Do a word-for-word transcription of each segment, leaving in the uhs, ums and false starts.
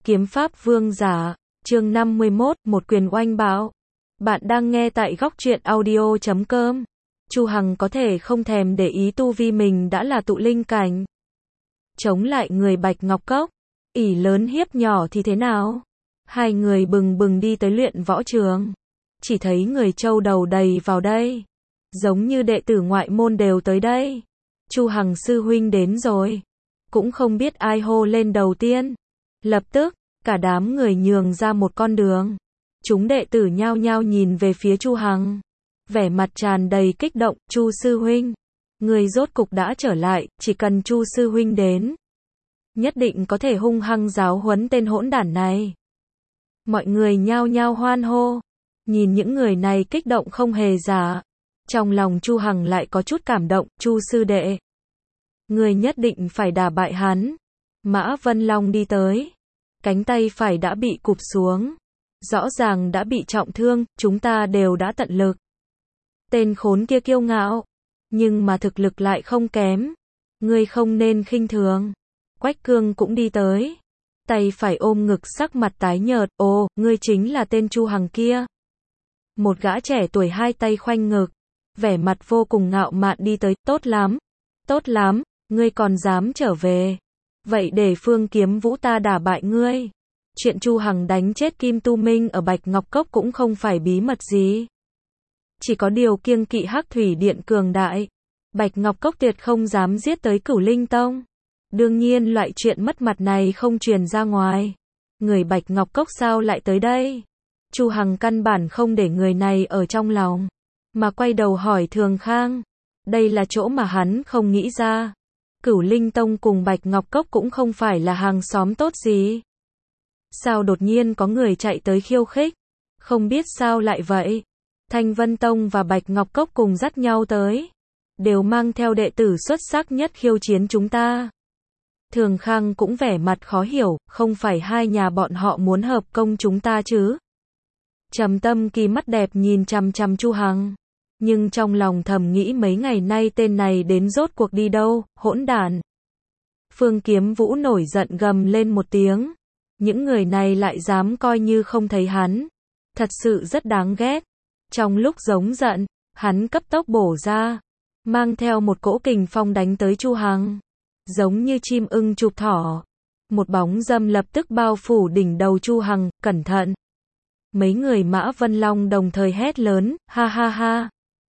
Kiếm pháp vương giả, chương năm mươi mốt, một quyền oanh bạo. Bạn đang nghe tại góc truyện audio chấm com. Chu Hằng có thể không thèm để ý tu vi mình đã là tụ linh cảnh. Chống lại người Bạch Ngọc Cốc, ỷ lớn hiếp nhỏ thì thế nào? Hai người bừng bừng đi tới luyện võ trường. Chỉ thấy người châu đầu đầy vào đây. Giống như đệ tử ngoại môn đều tới đây. Chu Hằng sư huynh đến rồi. Cũng không biết ai hô lên đầu tiên. Lập tức, cả đám người nhường ra một con đường. Chúng đệ tử nhao nhao nhìn về phía Chu Hằng. Vẻ mặt tràn đầy kích động, Chu sư huynh. Người rốt cục đã trở lại, chỉ cần Chu sư huynh đến. Nhất định có thể hung hăng giáo huấn tên hỗn đản này. Mọi người nhao nhao hoan hô. Nhìn những người này kích động không hề giả. Trong lòng Chu Hằng lại có chút cảm động, Chu sư đệ. Người nhất định phải đả bại hắn. Mã Vân Long đi tới. Cánh tay phải đã bị cụp xuống. Rõ ràng đã bị trọng thương, chúng ta đều đã tận lực. Tên khốn kia kiêu ngạo. Nhưng mà thực lực lại không kém. Ngươi không nên khinh thường. Quách Cương cũng đi tới. Tay phải ôm ngực sắc mặt tái nhợt, ồ, ngươi chính là tên Chu Hằng kia. Một gã trẻ tuổi hai tay khoanh ngực. Vẻ mặt vô cùng ngạo mạn đi tới, tốt lắm. Tốt lắm, ngươi còn dám trở về. Vậy để Phương Kiếm Vũ ta đả bại ngươi. Chuyện Chu Hằng đánh chết Kim Tu Minh ở Bạch Ngọc Cốc cũng không phải bí mật gì. Chỉ có điều kiêng kỵ Hắc Thủy Điện cường đại. Bạch Ngọc Cốc tuyệt không dám giết tới Cửu Linh Tông. Đương nhiên loại chuyện mất mặt này không truyền ra ngoài. Người Bạch Ngọc Cốc sao lại tới đây? Chu Hằng căn bản không để người này ở trong lòng. Mà quay đầu hỏi Thường Khang. Đây là chỗ mà hắn không nghĩ ra. Cửu Linh Tông cùng Bạch Ngọc Cốc cũng không phải là hàng xóm tốt gì. Sao đột nhiên có người chạy tới khiêu khích? Không biết sao lại vậy. Thanh Vân Tông và Bạch Ngọc Cốc cùng dắt nhau tới. Đều mang theo đệ tử xuất sắc nhất khiêu chiến chúng ta. Thường Khang cũng vẻ mặt khó hiểu, không phải hai nhà bọn họ muốn hợp công chúng ta chứ? Trầm Tâm Kỳ mắt đẹp nhìn chằm chằm Chu Hằng. Nhưng trong lòng thầm nghĩ mấy ngày nay tên này đến rốt cuộc đi đâu, hỗn đản. Phương Kiếm Vũ nổi giận gầm lên một tiếng. Những người này lại dám coi như không thấy hắn. Thật sự rất đáng ghét. Trong lúc giống giận, hắn cấp tốc bổ ra. Mang theo một cỗ kình phong đánh tới Chu Hằng. Giống như chim ưng chụp thỏ. Một bóng dâm lập tức bao phủ đỉnh đầu Chu Hằng, cẩn thận. Mấy người Mã Vân Long đồng thời hét lớn, ha ha ha.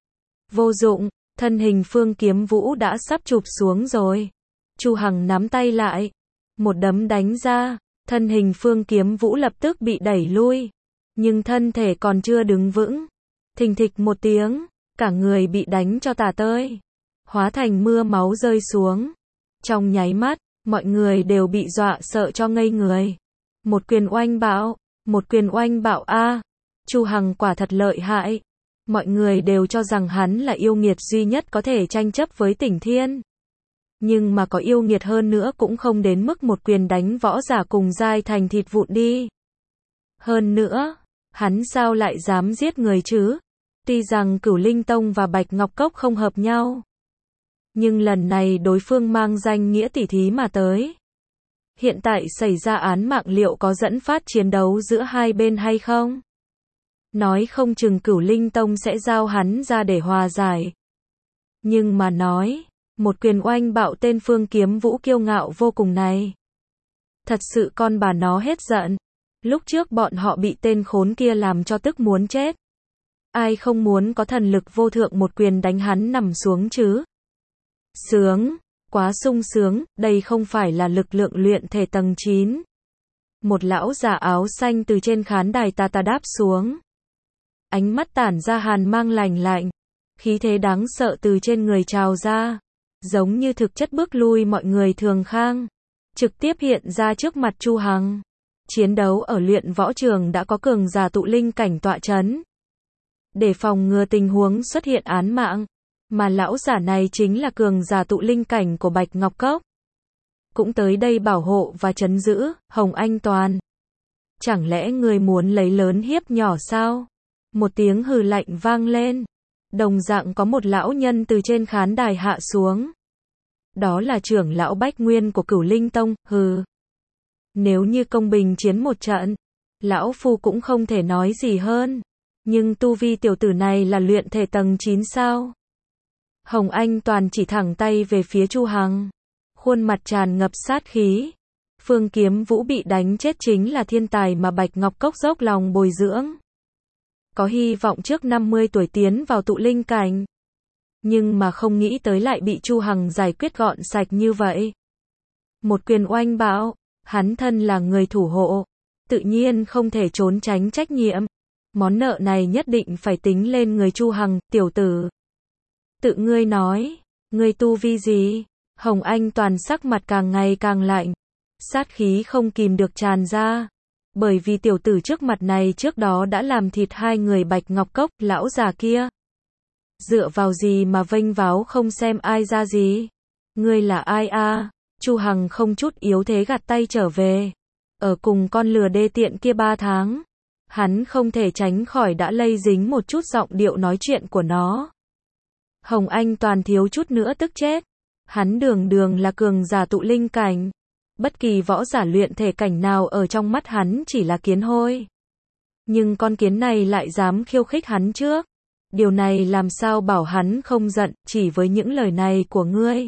Vô dụng, thân hình Phương Kiếm Vũ đã sắp chụp xuống rồi. Chu Hằng nắm tay lại. Một đấm đánh ra. Thân hình Phương Kiếm Vũ lập tức bị đẩy lui. Nhưng thân thể còn chưa đứng vững. Thình thịch một tiếng. Cả người bị đánh cho tả tơi. Hóa thành mưa máu rơi xuống. Trong nháy mắt, mọi người đều bị dọa sợ cho ngây người. Một quyền oanh bạo. Một quyền oanh bạo a. Chu Hằng quả thật lợi hại. Mọi người đều cho rằng hắn là yêu nghiệt duy nhất có thể tranh chấp với Tỉnh Thiên. Nhưng mà có yêu nghiệt hơn nữa cũng không đến mức một quyền đánh võ giả cùng giai thành thịt vụn đi. Hơn nữa, hắn sao lại dám giết người chứ? Tuy rằng Cửu Linh Tông và Bạch Ngọc Cốc không hợp nhau. Nhưng lần này đối phương mang danh nghĩa tỉ thí mà tới. Hiện tại xảy ra án mạng liệu có dẫn phát chiến đấu giữa hai bên hay không? Nói không chừng Cửu Linh Tông sẽ giao hắn ra để hòa giải. Nhưng mà nói, một quyền oanh bạo tên Phương Kiếm Vũ kiêu ngạo vô cùng này. Thật sự con bà nó hết giận. Lúc trước bọn họ bị tên khốn kia làm cho tức muốn chết. Ai không muốn có thần lực vô thượng một quyền đánh hắn nằm xuống chứ? Sướng, quá sung sướng, đây không phải là lực lượng luyện thể tầng chín. Một lão già áo xanh từ trên khán đài ta ta đáp xuống. Ánh mắt tản ra hàn mang lạnh lạnh. Khí thế đáng sợ từ trên người trào ra. Giống như thực chất bước lui mọi người Thường Khang. Trực tiếp hiện ra trước mặt Chu Hằng. Chiến đấu ở luyện võ trường đã có cường giả tụ linh cảnh tọa chấn. Để phòng ngừa tình huống xuất hiện án mạng. Mà lão giả này chính là cường giả tụ linh cảnh của Bạch Ngọc Cốc. Cũng tới đây bảo hộ và trấn giữ, Hồng Anh Toàn. Chẳng lẽ người muốn lấy lớn hiếp nhỏ sao? Một tiếng hừ lạnh vang lên. Đồng dạng có một lão nhân từ trên khán đài hạ xuống. Đó là trưởng lão Bách Nguyên của Cửu Linh Tông, hừ. Nếu như công bình chiến một trận, lão phu cũng không thể nói gì hơn. Nhưng tu vi tiểu tử này là luyện thể tầng chín sao? Hồng Anh Toàn chỉ thẳng tay về phía Chu Hằng. Khuôn mặt tràn ngập sát khí. Phương Kiếm Vũ bị đánh chết chính là thiên tài mà Bạch Ngọc Cốc dốc lòng bồi dưỡng. Có hy vọng trước năm mươi tuổi tiến vào tụ linh cảnh. Nhưng mà không nghĩ tới lại bị Chu Hằng giải quyết gọn sạch như vậy. Một quyền oanh bão, hắn thân là người thủ hộ. Tự nhiên không thể trốn tránh trách nhiệm. Món nợ này nhất định phải tính lên người Chu Hằng, tiểu tử. Tự ngươi nói, ngươi tu vi gì? Hồng Anh Toàn sắc mặt càng ngày càng lạnh. Sát khí không kìm được tràn ra. Bởi vì tiểu tử trước mặt này trước đó đã làm thịt hai người Bạch Ngọc Cốc, lão già kia. Dựa vào gì mà vênh váo không xem ai ra gì? Ngươi là ai a? Chu Hằng không chút yếu thế gạt tay trở về. Ở cùng con lừa đê tiện kia ba tháng. Hắn không thể tránh khỏi đã lây dính một chút giọng điệu nói chuyện của nó. Hồng Anh Toàn thiếu chút nữa tức chết. Hắn đường đường là cường giả tụ linh cảnh. Bất kỳ võ giả luyện thể cảnh nào ở trong mắt hắn chỉ là kiến hôi. Nhưng con kiến này lại dám khiêu khích hắn trước. Điều này làm sao bảo hắn không giận chỉ với những lời này của ngươi.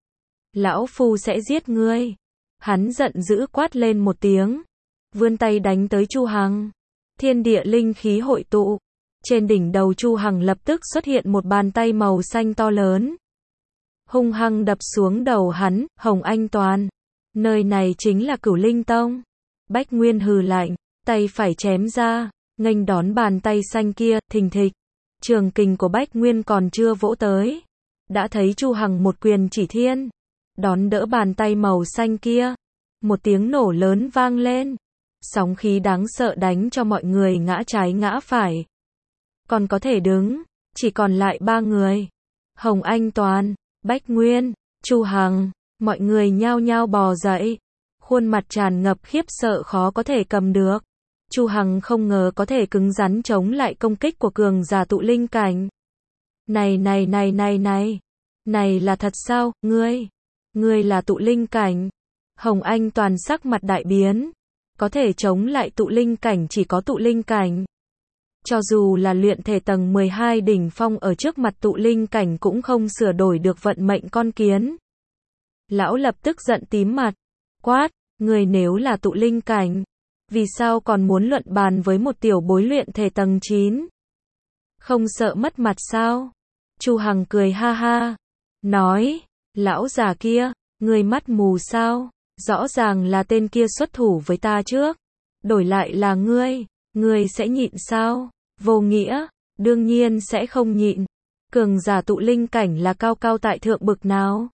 Lão phu sẽ giết ngươi. Hắn giận dữ quát lên một tiếng. Vươn tay đánh tới Chu Hằng. Thiên địa linh khí hội tụ. Trên đỉnh đầu Chu Hằng lập tức xuất hiện một bàn tay màu xanh to lớn. Hung hăng đập xuống đầu hắn, Hồng Anh Toàn. Nơi này chính là Cửu Linh Tông. Bách Nguyên hừ lạnh, tay phải chém ra, nghênh đón bàn tay xanh kia, thình thịch. Trường kình của Bách Nguyên còn chưa vỗ tới. Đã thấy Chu Hằng một quyền chỉ thiên. Đón đỡ bàn tay màu xanh kia. Một tiếng nổ lớn vang lên. Sóng khí đáng sợ đánh cho mọi người ngã trái ngã phải. Còn có thể đứng, chỉ còn lại ba người. Hồng Anh Toàn, Bách Nguyên, Chu Hằng, mọi người nhao nhao bò dậy. Khuôn mặt tràn ngập khiếp sợ khó có thể cầm được. Chu Hằng không ngờ có thể cứng rắn chống lại công kích của cường giả tụ linh cảnh. Này này này này này, này là thật sao, ngươi? Ngươi là tụ linh cảnh. Hồng Anh Toàn sắc mặt đại biến. Có thể chống lại tụ linh cảnh chỉ có tụ linh cảnh. Cho dù là luyện thể tầng mười hai đỉnh phong ở trước mặt tụ linh cảnh cũng không sửa đổi được vận mệnh con kiến. Lão lập tức giận tím mặt. Quát, người nếu là tụ linh cảnh, vì sao còn muốn luận bàn với một tiểu bối luyện thể tầng chín? Không sợ mất mặt sao? Chu Hằng cười ha ha. Nói, lão già kia, người mắt mù sao? Rõ ràng là tên kia xuất thủ với ta trước. Đổi lại là ngươi, ngươi sẽ nhịn sao? Vô nghĩa, đương nhiên sẽ không nhịn. Cường giả tụ linh cảnh là cao cao tại thượng bực nào?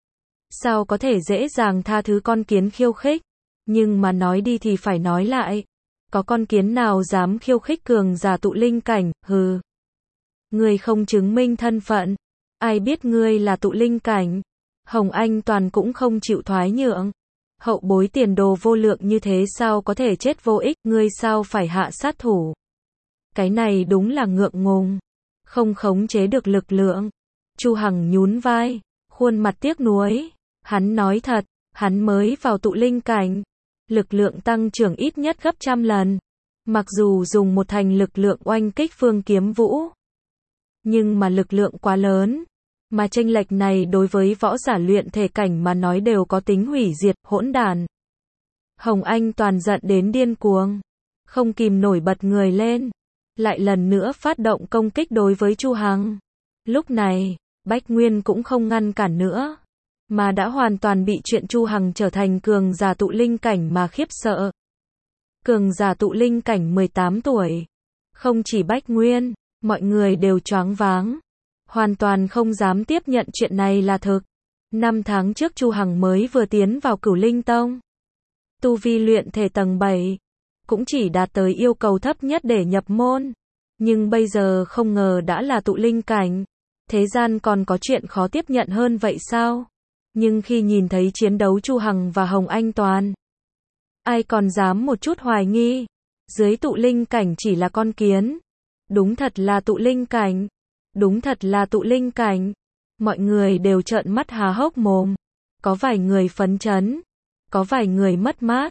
Sao có thể dễ dàng tha thứ con kiến khiêu khích? Nhưng mà nói đi thì phải nói lại. Có con kiến nào dám khiêu khích cường giả tụ linh cảnh, hừ. Ngươi không chứng minh thân phận. Ai biết ngươi là tụ linh cảnh? Hồng Anh Toàn cũng không chịu thoái nhượng. Hậu bối tiền đồ vô lượng như thế sao có thể chết vô ích, ngươi sao phải hạ sát thủ? Cái này đúng là ngượng ngùng. Không khống chế được lực lượng. Chu Hằng nhún vai, khuôn mặt tiếc nuối. Hắn nói thật, hắn mới vào tụ linh cảnh. Lực lượng tăng trưởng ít nhất gấp trăm lần. Mặc dù dùng một thành lực lượng oanh kích Phương Kiếm Vũ. Nhưng mà lực lượng quá lớn. Mà chênh lệch này đối với võ giả luyện thể cảnh mà nói đều có tính hủy diệt, hỗn đàn. Hồng Anh Toàn giận đến điên cuồng. Không kìm nổi bật người lên. Lại lần nữa phát động công kích đối với Chu Hằng. Lúc này, Bách Nguyên cũng không ngăn cản nữa. Mà đã hoàn toàn bị chuyện Chu Hằng trở thành cường giả tụ linh cảnh mà khiếp sợ. Cường giả tụ linh cảnh mười tám tuổi. Không chỉ Bách Nguyên, mọi người đều choáng váng. Hoàn toàn không dám tiếp nhận chuyện này là thực. Năm tháng trước Chu Hằng mới vừa tiến vào Cửu Linh Tông. Tu vi luyện thể tầng bảy. Cũng chỉ đạt tới yêu cầu thấp nhất để nhập môn. Nhưng bây giờ không ngờ đã là tụ linh cảnh. Thế gian còn có chuyện khó tiếp nhận hơn vậy sao? Nhưng khi nhìn thấy chiến đấu Chu Hằng và Hồng Anh Toàn, ai còn dám một chút hoài nghi? Dưới tụ linh cảnh chỉ là con kiến. Đúng thật là tụ linh cảnh. Đúng thật là tụ linh cảnh. Mọi người đều trợn mắt há hốc mồm. Có vài người phấn chấn. Có vài người mất mát.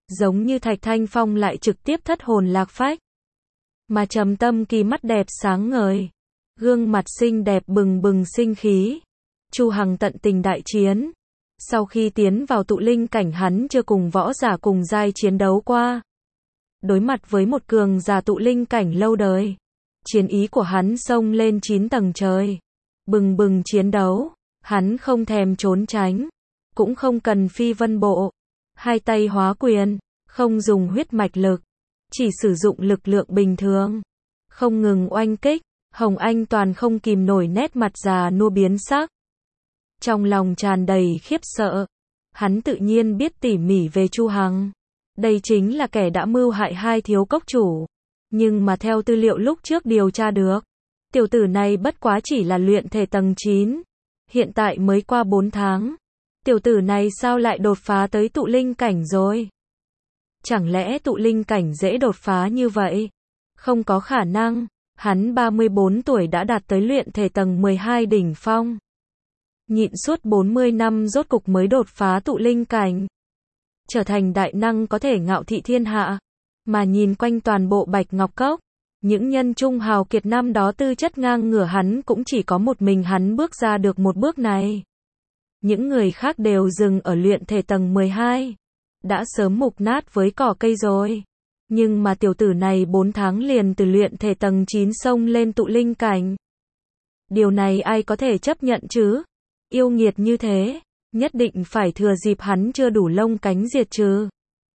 giống như Thạch Thanh Phong lại trực tiếp thất hồn lạc phách. Mà Trầm Tâm Kỳ mắt đẹp sáng ngời, gương mặt xinh đẹp bừng bừng sinh khí. Chu Hằng tận tình đại chiến. Sau khi tiến vào tụ linh cảnh hắn chưa cùng võ giả cùng giai chiến đấu qua. Đối mặt với một cường giả tụ linh cảnh lâu đời, chiến ý của hắn xông lên chín tầng trời. Bừng bừng chiến đấu, hắn không thèm trốn tránh, cũng không cần phi vân bộ, hai tay hóa quyền, không dùng huyết mạch lực, chỉ sử dụng lực lượng bình thường, không ngừng oanh kích. Hồng Anh Toàn không kìm nổi nét mặt già nua biến sắc. Trong lòng tràn đầy khiếp sợ, hắn tự nhiên biết tỉ mỉ về Chu Hằng. Đây chính là kẻ đã mưu hại hai thiếu cốc chủ. Nhưng mà theo tư liệu lúc trước điều tra được, tiểu tử này bất quá chỉ là luyện thể tầng chín. Hiện tại mới qua bốn tháng. Tiểu tử này sao lại đột phá tới tụ linh cảnh rồi? Chẳng lẽ tụ linh cảnh dễ đột phá như vậy? Không có khả năng. Hắn ba mươi bốn tuổi đã đạt tới luyện thể tầng mười hai đỉnh phong. Nhịn suốt bốn mươi năm rốt cục mới đột phá tụ linh cảnh. Trở thành đại năng có thể ngạo thị thiên hạ. Mà nhìn quanh toàn bộ Bạch Ngọc Cốc, những nhân trung hào kiệt năm đó tư chất ngang ngửa hắn cũng chỉ có một mình hắn bước ra được một bước này. Những người khác đều dừng ở luyện thể tầng mười hai. Đã sớm mục nát với cỏ cây rồi. Nhưng mà tiểu tử này bốn tháng liền từ luyện thể tầng chín xông lên tụ linh cảnh. Điều này ai có thể chấp nhận chứ? Yêu nghiệt như thế, nhất định phải thừa dịp hắn chưa đủ lông cánh diệt trừ.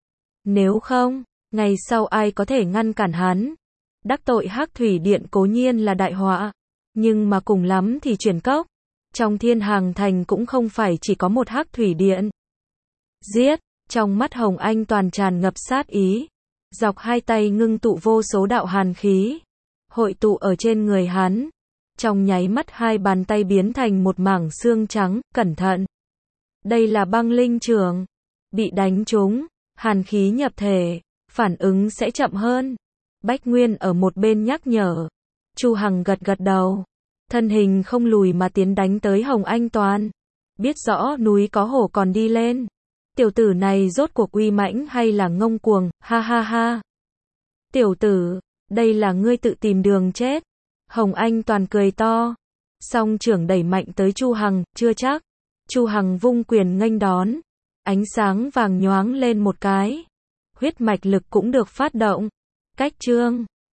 Nếu không, ngày sau ai có thể ngăn cản hắn? Đắc tội Hắc Thủy Điện cố nhiên là đại họa, nhưng mà cùng lắm thì chuyển cốc. Trong Thiên Hàng Thành cũng không phải chỉ có một Hắc Thủy Điện. Giết, trong mắt Hồng Anh Toàn tràn ngập sát ý. Dọc hai tay ngưng tụ vô số đạo hàn khí, hội tụ ở trên người hắn. Trong nháy mắt hai bàn tay biến thành một mảng xương trắng, cẩn thận. Đây là băng linh trường. Bị đánh trúng, hàn khí nhập thể, phản ứng sẽ chậm hơn. Bách Nguyên ở một bên nhắc nhở. Chu Hằng gật gật đầu. Thân hình không lùi mà tiến đánh tới Hồng Anh Toàn. Biết rõ núi có hổ còn đi lên. Tiểu tử này rốt cuộc uy mãnh hay là ngông cuồng, ha ha ha. Tiểu tử, đây là ngươi tự tìm đường chết. Hồng Anh Toàn cười to. Song trưởng đẩy mạnh tới Chu Hằng, chưa chắc. Chu Hằng vung quyền nghênh đón. Ánh sáng vàng nhoáng lên một cái. Huyết mạch lực cũng được phát động. Cách chương